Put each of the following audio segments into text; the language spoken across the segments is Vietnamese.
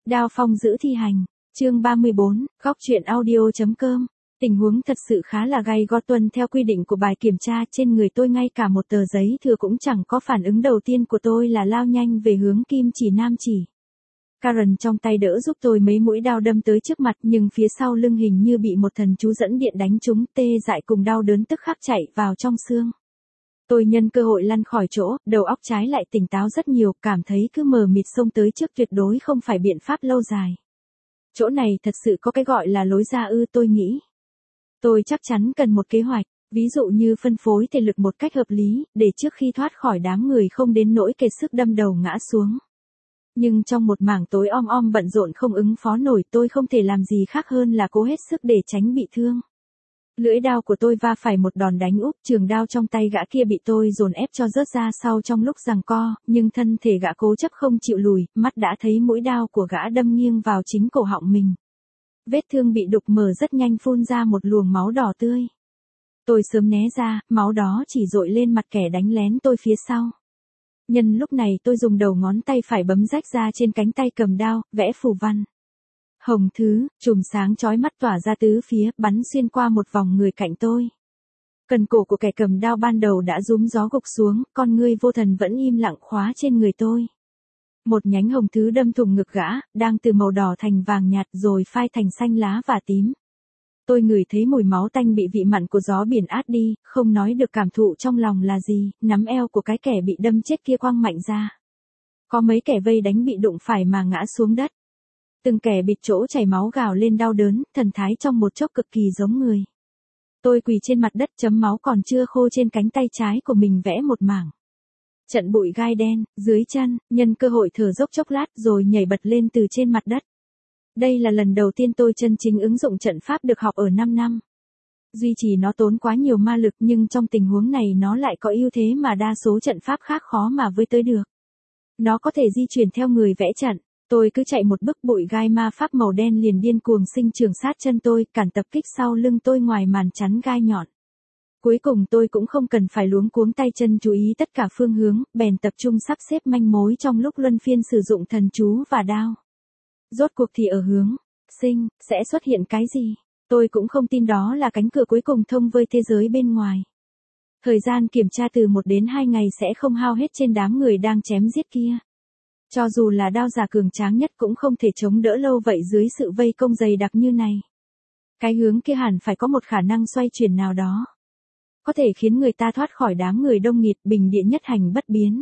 Đao phong giữ thi hành. Chương 34, góc truyện audio.com. Tình huống thật sự khá là gay go, tuân theo quy định của bài kiểm tra trên người tôi, ngay cả một tờ giấy thừa cũng chẳng có. Phản ứng đầu tiên của tôi là lao nhanh về hướng kim chỉ nam chỉ. Karen trong tay đỡ giúp tôi mấy mũi đao đâm tới trước mặt, nhưng phía sau lưng hình như bị một thần chú dẫn điện đánh trúng, tê dại cùng đau đớn tức khắc chạy vào trong xương. Tôi nhân cơ hội lăn khỏi chỗ, đầu óc trái lại tỉnh táo rất nhiều, cảm thấy cứ mờ mịt xông tới trước tuyệt đối không phải biện pháp lâu dài. Chỗ này thật sự có cái gọi là lối ra ư? Tôi nghĩ. Tôi chắc chắn cần một kế hoạch, ví dụ như phân phối thể lực một cách hợp lý, để trước khi thoát khỏi đám người không đến nỗi kiệt sức đâm đầu ngã xuống. Nhưng trong một mảng tối om bận rộn không ứng phó nổi, tôi không thể làm gì khác hơn là cố hết sức để tránh bị thương. Lưỡi đao của tôi va phải một đòn đánh úp, trường đao trong tay gã kia bị tôi dồn ép cho rớt ra sau trong lúc giằng co, nhưng thân thể gã cố chấp không chịu lùi, mắt đã thấy mũi đao của gã đâm nghiêng vào chính cổ họng mình. Vết thương bị đục mở rất nhanh, phun ra một luồng máu đỏ tươi. Tôi sớm né ra, máu đó chỉ dội lên mặt kẻ đánh lén tôi phía sau. Nhân lúc này tôi dùng đầu ngón tay phải bấm rách ra trên cánh tay cầm đao, vẽ phù văn. Hồng thứ, chùm sáng chói mắt tỏa ra tứ phía, bắn xuyên qua một vòng người cạnh tôi. Cần cổ của kẻ cầm đao ban đầu đã rúm gió gục xuống, con ngươi vô thần vẫn im lặng khóa trên người tôi. Một nhánh hồng thứ đâm thủng ngực gã, đang từ màu đỏ thành vàng nhạt rồi phai thành xanh lá và tím. Tôi ngửi thấy mùi máu tanh bị vị mặn của gió biển át đi, không nói được cảm thụ trong lòng là gì. Nắm eo của cái kẻ bị đâm chết kia quăng mạnh ra. Có mấy kẻ vây đánh bị đụng phải mà ngã xuống đất. Từng kẻ bịt chỗ chảy máu gào lên đau đớn, thần thái trong một chốc cực kỳ giống người. Tôi quỳ trên mặt đất, chấm máu còn chưa khô trên cánh tay trái của mình vẽ một mảng. Trận bụi gai đen, dưới chân, nhân cơ hội thở dốc chốc lát rồi nhảy bật lên từ trên mặt đất. Đây là lần đầu tiên tôi chân chính ứng dụng trận pháp được học ở 5 năm. Duy trì nó tốn quá nhiều ma lực, nhưng trong tình huống này nó lại có ưu thế mà đa số trận pháp khác khó mà với tới được. Nó có thể di chuyển theo người vẽ trận. Tôi cứ chạy một bước, bụi gai ma pháp màu đen liền điên cuồng sinh trưởng sát chân tôi, cản tập kích sau lưng tôi ngoài màn chắn gai nhọn. Cuối cùng tôi cũng không cần phải luống cuống tay chân chú ý tất cả phương hướng, bèn tập trung sắp xếp manh mối trong lúc luân phiên sử dụng thần chú và đao. Rốt cuộc thì ở hướng sinh sẽ xuất hiện cái gì? Tôi cũng không tin đó là cánh cửa cuối cùng thông với thế giới bên ngoài. Thời gian kiểm tra từ 1 đến 2 ngày sẽ không hao hết trên đám người đang chém giết kia. Cho dù là đao giả cường tráng nhất cũng không thể chống đỡ lâu vậy dưới sự vây công dày đặc như này. Cái hướng kia hẳn phải có một khả năng xoay chuyển nào đó. Có thể khiến người ta thoát khỏi đám người đông nghịt, bình địa nhất hành bất biến.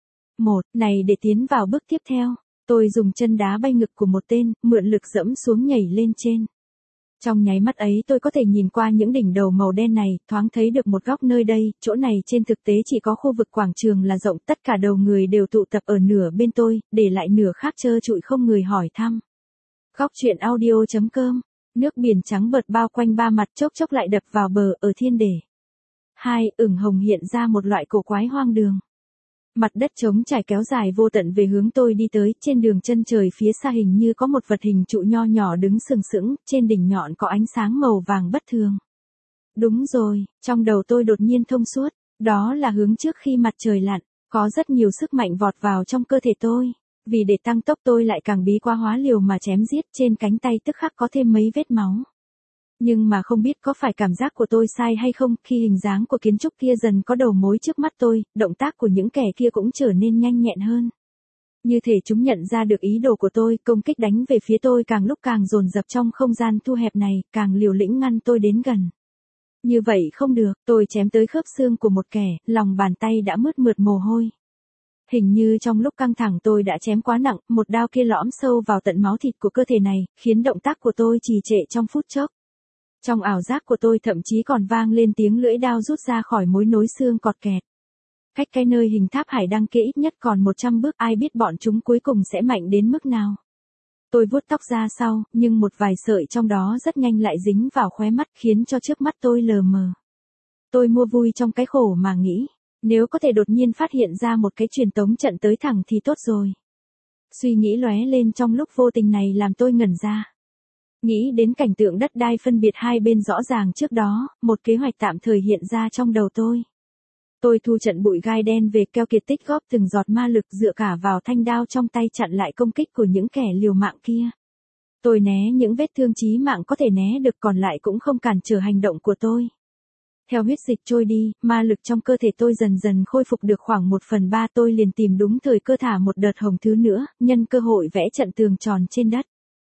Này, để tiến vào bước tiếp theo, tôi dùng chân đá bay ngực của một tên, mượn lực dẫm xuống nhảy lên trên. Trong nháy mắt ấy tôi có thể nhìn qua những đỉnh đầu màu đen này, thoáng thấy được một góc nơi đây. Chỗ này trên thực tế chỉ có khu vực quảng trường là rộng, tất cả đầu người đều tụ tập ở nửa bên tôi, để lại nửa khác trơ trụi không người hỏi thăm. Góc truyện audio.com. Nước biển trắng bợt bao quanh ba mặt, chốc chốc lại đập vào bờ. Ở thiên đề 2, ửng hồng hiện ra một loại cổ quái hoang đường. Mặt đất trống trải kéo dài vô tận về hướng tôi đi tới, trên đường chân trời phía xa hình như có một vật hình trụ nho nhỏ đứng sừng sững, trên đỉnh nhọn có ánh sáng màu vàng bất thường. Đúng rồi, trong đầu tôi đột nhiên thông suốt, đó là hướng trước khi mặt trời lặn, có rất nhiều sức mạnh vọt vào trong cơ thể tôi. Vì để tăng tốc tôi lại càng bí quá hóa liều mà chém giết, trên cánh tay tức khắc có thêm mấy vết máu. Nhưng mà không biết có phải cảm giác của tôi sai hay không, khi hình dáng của kiến trúc kia dần có đầu mối trước mắt tôi, động tác của những kẻ kia cũng trở nên nhanh nhẹn hơn. Như thể chúng nhận ra được ý đồ của tôi, công kích đánh về phía tôi càng lúc càng dồn dập trong không gian thu hẹp này, càng liều lĩnh ngăn tôi đến gần. Như vậy không được, tôi chém tới khớp xương của một kẻ, lòng bàn tay đã mướt mượt mồ hôi. Hình như trong lúc căng thẳng tôi đã chém quá nặng, một đao kia lõm sâu vào tận máu thịt của cơ thể này, khiến động tác của tôi trì trệ trong phút chốc. Trong ảo giác của tôi thậm chí còn vang lên tiếng lưỡi đao rút ra khỏi mối nối xương cọt kẹt. Cách cái nơi hình tháp hải đăng kia ít nhất còn 100 bước, ai biết bọn chúng cuối cùng sẽ mạnh đến mức nào. Tôi vuốt tóc ra sau, nhưng một vài sợi trong đó rất nhanh lại dính vào khóe mắt, khiến cho trước mắt tôi lờ mờ. Tôi mua vui trong cái khổ mà nghĩ, nếu có thể đột nhiên phát hiện ra một cái truyền tống trận tới thẳng thì tốt rồi. Suy nghĩ lóe lên trong lúc vô tình này làm tôi ngẩn ra. Nghĩ đến cảnh tượng đất đai phân biệt hai bên rõ ràng trước đó, một kế hoạch tạm thời hiện ra trong đầu tôi. Tôi thu trận bụi gai đen về keo kiệt tích góp từng giọt ma lực dựa cả vào thanh đao trong tay chặn lại công kích của những kẻ liều mạng kia. Tôi né những vết thương chí mạng có thể né được, còn lại cũng không cản trở hành động của tôi. Theo huyết dịch trôi đi, ma lực trong cơ thể tôi dần dần khôi phục được khoảng 1/3, tôi liền tìm đúng thời cơ thả một đợt hồng thứ nữa, nhân cơ hội vẽ trận tường tròn trên đất.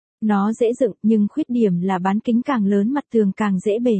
Nó dễ dựng, nhưng khuyết điểm là bán kính càng lớn mặt tường càng dễ bể.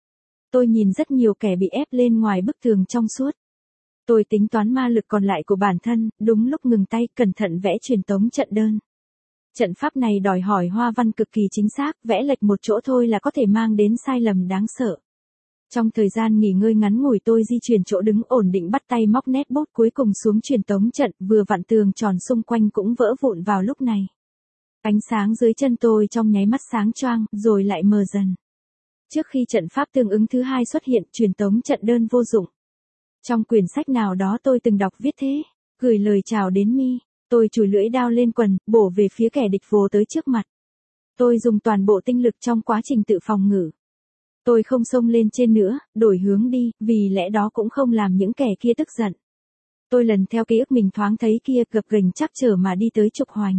Tôi nhìn rất nhiều kẻ bị ép lên ngoài bức tường trong suốt. Tôi tính toán ma lực còn lại của bản thân, đúng lúc ngừng tay, cẩn thận vẽ truyền tống trận đơn. Trận pháp này đòi hỏi hoa văn cực kỳ chính xác, vẽ lệch một chỗ thôi là có thể mang đến sai lầm đáng sợ. Trong thời gian nghỉ ngơi ngắn ngủi tôi di chuyển chỗ đứng ổn định, bắt tay móc nét bút cuối cùng xuống truyền tống trận, vừa vặn tường tròn xung quanh cũng vỡ vụn vào lúc này. Ánh sáng dưới chân tôi trong nháy mắt sáng choang, rồi lại mờ dần. Trước khi trận pháp tương ứng thứ hai xuất hiện, truyền tống trận đơn vô dụng. Trong quyển sách nào đó tôi từng đọc viết thế, gửi lời chào đến mi. Tôi chùi lưỡi đao lên quần, bổ về phía kẻ địch vồ tới trước mặt. Tôi dùng toàn bộ tinh lực trong quá trình tự phòng ngự. Tôi không xông lên trên nữa, đổi hướng đi, vì lẽ đó cũng không làm những kẻ kia tức giận. Tôi lần theo ký ức mình thoáng thấy kia, gập ghềnh chắc trở mà đi tới trục hoành.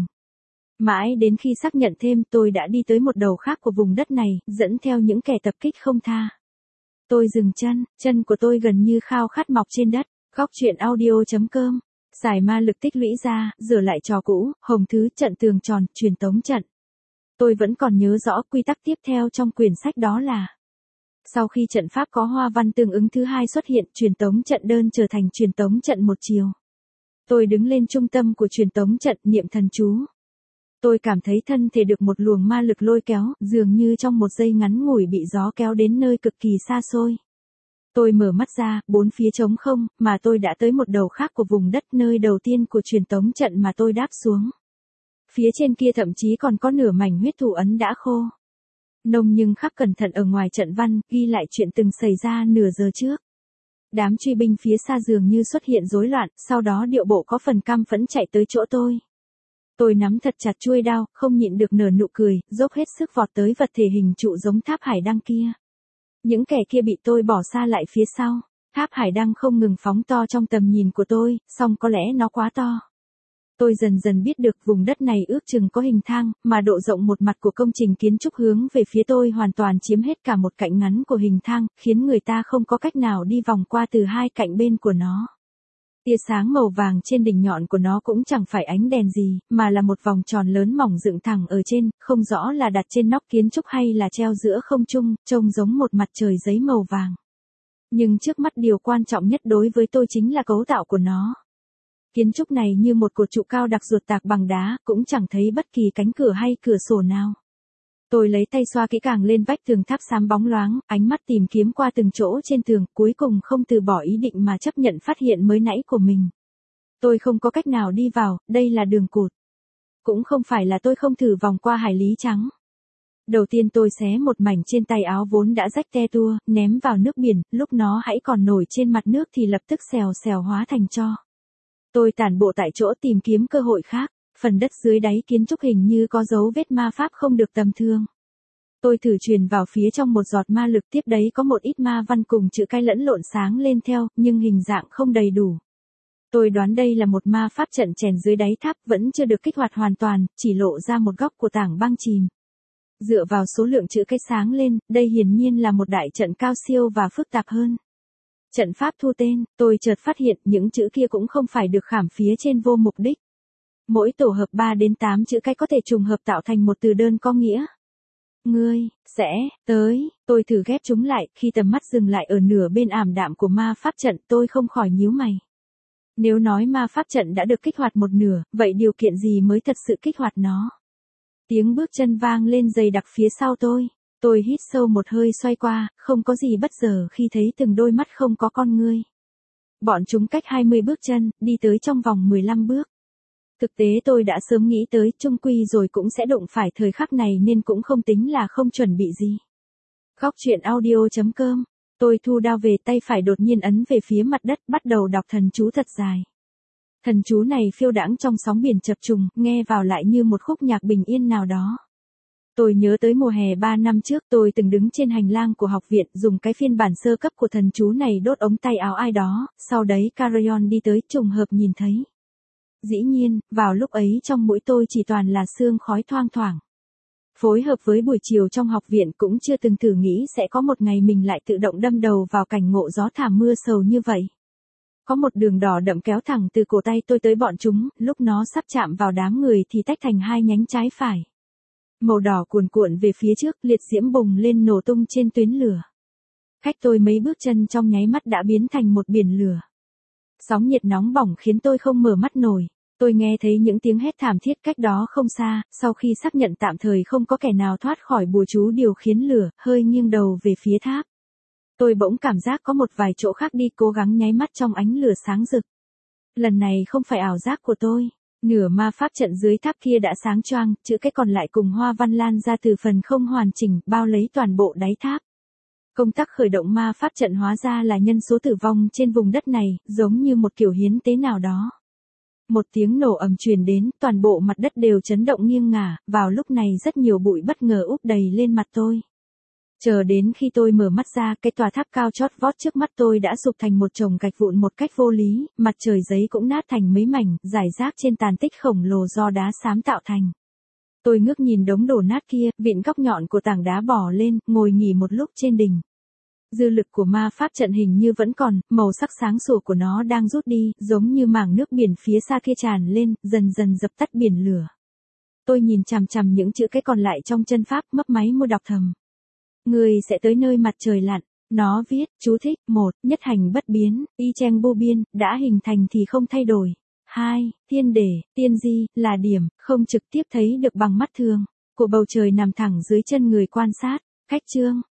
Mãi đến khi xác nhận thêm, tôi đã đi tới một đầu khác của vùng đất này, dẫn theo những kẻ tập kích không tha. Tôi dừng chân của tôi gần như khao khát mọc trên đất. Góc truyện audio.com. Xài ma lực tích lũy ra, rửa lại trò cũ, hồng thứ, trận tường tròn, truyền tống trận. Tôi vẫn còn nhớ rõ quy tắc tiếp theo trong quyển sách, đó là sau khi trận pháp có hoa văn tương ứng thứ hai xuất hiện, truyền tống trận đơn trở thành truyền tống trận một chiều. Tôi đứng lên trung tâm của truyền tống trận, niệm thần chú. Tôi cảm thấy thân thể được một luồng ma lực lôi kéo, dường như trong một giây ngắn ngủi bị gió kéo đến nơi cực kỳ xa xôi. Tôi mở mắt ra, bốn phía trống không, mà tôi đã tới một đầu khác của vùng đất, nơi đầu tiên của truyền tống trận mà tôi đáp xuống. Phía trên kia thậm chí còn có nửa mảnh huyết thủ ấn đã khô. Nông nhưng khắc cẩn thận ở ngoài trận văn, ghi lại chuyện từng xảy ra nửa giờ trước. Đám truy binh phía xa dường như xuất hiện rối loạn, sau đó điệu bộ có phần căm phẫn chạy tới chỗ tôi. Tôi nắm thật chặt chuôi đao, không nhịn được nở nụ cười, dốc hết sức vọt tới vật thể hình trụ giống tháp hải đăng kia. Những kẻ kia bị tôi bỏ xa lại phía sau. Tháp hải đăng không ngừng phóng to trong tầm nhìn của tôi, song có lẽ nó quá to. Tôi dần dần biết được vùng đất này ước chừng có hình thang, mà độ rộng một mặt của công trình kiến trúc hướng về phía tôi hoàn toàn chiếm hết cả một cạnh ngắn của hình thang, khiến người ta không có cách nào đi vòng qua từ hai cạnh bên của nó. Tia sáng màu vàng trên đỉnh nhọn của nó cũng chẳng phải ánh đèn gì, mà là một vòng tròn lớn mỏng dựng thẳng ở trên, không rõ là đặt trên nóc kiến trúc hay là treo giữa không trung, trông giống một mặt trời giấy màu vàng. Nhưng trước mắt điều quan trọng nhất đối với tôi chính là cấu tạo của nó. Kiến trúc này như một cột trụ cao đặc ruột tạc bằng đá, cũng chẳng thấy bất kỳ cánh cửa hay cửa sổ nào. Tôi lấy tay xoa kỹ càng lên vách tường tháp xám bóng loáng, ánh mắt tìm kiếm qua từng chỗ trên tường, cuối cùng không từ bỏ ý định mà chấp nhận phát hiện mới nãy của mình. Tôi không có cách nào đi vào, đây là đường cụt. Cũng không phải là tôi không thử vòng qua hải lý trắng. Đầu tiên tôi xé một mảnh trên tay áo vốn đã rách te tua, ném vào nước biển, lúc nó hãy còn nổi trên mặt nước thì lập tức xèo xèo hóa thành tro. Tôi tản bộ tại chỗ tìm kiếm cơ hội khác. Phần đất dưới đáy kiến trúc hình như có dấu vết ma pháp không được tầm thường. Tôi thử truyền vào phía trong một giọt ma lực, tiếp đấy có một ít ma văn cùng chữ cái lẫn lộn sáng lên theo, nhưng hình dạng không đầy đủ. Tôi đoán đây là một ma pháp trận chèn dưới đáy tháp, vẫn chưa được kích hoạt hoàn toàn, chỉ lộ ra một góc của tảng băng chìm. Dựa vào số lượng chữ cái sáng lên, đây hiển nhiên là một đại trận cao siêu và phức tạp hơn. Trận pháp thu tên, tôi chợt phát hiện những chữ kia cũng không phải được khảm phía trên vô mục đích. Mỗi tổ hợp 3 đến 8 chữ cái có thể trùng hợp tạo thành một từ đơn có nghĩa. Ngươi, sẽ, tới, tôi thử ghép chúng lại, khi tầm mắt dừng lại ở nửa bên ảm đạm của ma pháp trận, tôi không khỏi nhíu mày. Nếu nói ma pháp trận đã được kích hoạt một nửa, vậy điều kiện gì mới thật sự kích hoạt nó? Tiếng bước chân vang lên dày đặc phía sau tôi. Tôi hít sâu một hơi xoay qua, không có gì bất ngờ khi thấy từng đôi mắt không có con ngươi. Bọn chúng cách 20 bước chân, đi tới trong vòng 15 bước. Thực tế tôi đã sớm nghĩ tới, chung quy rồi cũng sẽ đụng phải thời khắc này nên cũng không tính là không chuẩn bị gì. Góc truyện audio.com. Tôi thu đao về, tay phải đột nhiên ấn về phía mặt đất, bắt đầu đọc thần chú thật dài. Thần chú này phiêu đãng trong sóng biển chập trùng, nghe vào lại như một khúc nhạc bình yên nào đó. Tôi nhớ tới mùa hè 3 năm trước tôi từng đứng trên hành lang của học viện dùng cái phiên bản sơ cấp của thần chú này đốt ống tay áo ai đó, sau đấy Carayon đi tới trùng hợp nhìn thấy. Dĩ nhiên, vào lúc ấy trong mũi tôi chỉ toàn là sương khói thoang thoảng. Phối hợp với buổi chiều trong học viện cũng chưa từng thử nghĩ sẽ có một ngày mình lại tự động đâm đầu vào cảnh ngộ gió thảm mưa sầu như vậy. Có một đường đỏ đậm kéo thẳng từ cổ tay tôi tới bọn chúng, lúc nó sắp chạm vào đám người thì tách thành hai nhánh trái phải. Màu đỏ cuồn cuộn về phía trước, liệt diễm bùng lên nổ tung trên tuyến lửa. Cách tôi mấy bước chân trong nháy mắt đã biến thành một biển lửa. Sóng nhiệt nóng bỏng khiến tôi không mở mắt nổi. Tôi nghe thấy những tiếng hét thảm thiết cách đó không xa, sau khi xác nhận tạm thời không có kẻ nào thoát khỏi bùa chú điều khiển lửa, hơi nghiêng đầu về phía tháp. Tôi bỗng cảm giác có một vài chỗ khác đi, cố gắng nháy mắt trong ánh lửa sáng rực. Lần này không phải ảo giác của tôi. Nửa ma pháp trận dưới tháp kia đã sáng choang, chữ cái còn lại cùng hoa văn lan ra từ phần không hoàn chỉnh, bao lấy toàn bộ đáy tháp. Công tác khởi động ma pháp trận hóa ra là nhân số tử vong trên vùng đất này, giống như một kiểu hiến tế nào đó. Một tiếng nổ ầm truyền đến, toàn bộ mặt đất đều chấn động nghiêng ngả, vào lúc này rất nhiều bụi bất ngờ úp đầy lên mặt tôi. Chờ đến khi tôi mở mắt ra, cái tòa tháp cao chót vót trước mắt tôi đã sụp thành một chồng gạch vụn một cách vô lý, mặt trời giấy cũng nát thành mấy mảnh, rải rác trên tàn tích khổng lồ do đá xám tạo thành. Tôi ngước nhìn đống đổ nát kia, vịn góc nhọn của tảng đá bò lên, ngồi nghỉ một lúc trên đỉnh. Dư lực của ma pháp trận hình như vẫn còn, màu sắc sáng sủa của nó đang rút đi, giống như mảng nước biển phía xa kia tràn lên, dần dần dập tắt biển lửa. Tôi nhìn chằm chằm những chữ cái còn lại trong chân pháp, mấp máy môi đọc thầm. Người sẽ tới nơi mặt trời lặn. Nó viết, chú thích, 1, nhất hành bất biến, y chang vô biên, đã hình thành thì không thay đổi. 2, thiên để, tiên di, là điểm, không trực tiếp thấy được bằng mắt thường, của bầu trời nằm thẳng dưới chân người quan sát. Cách chương.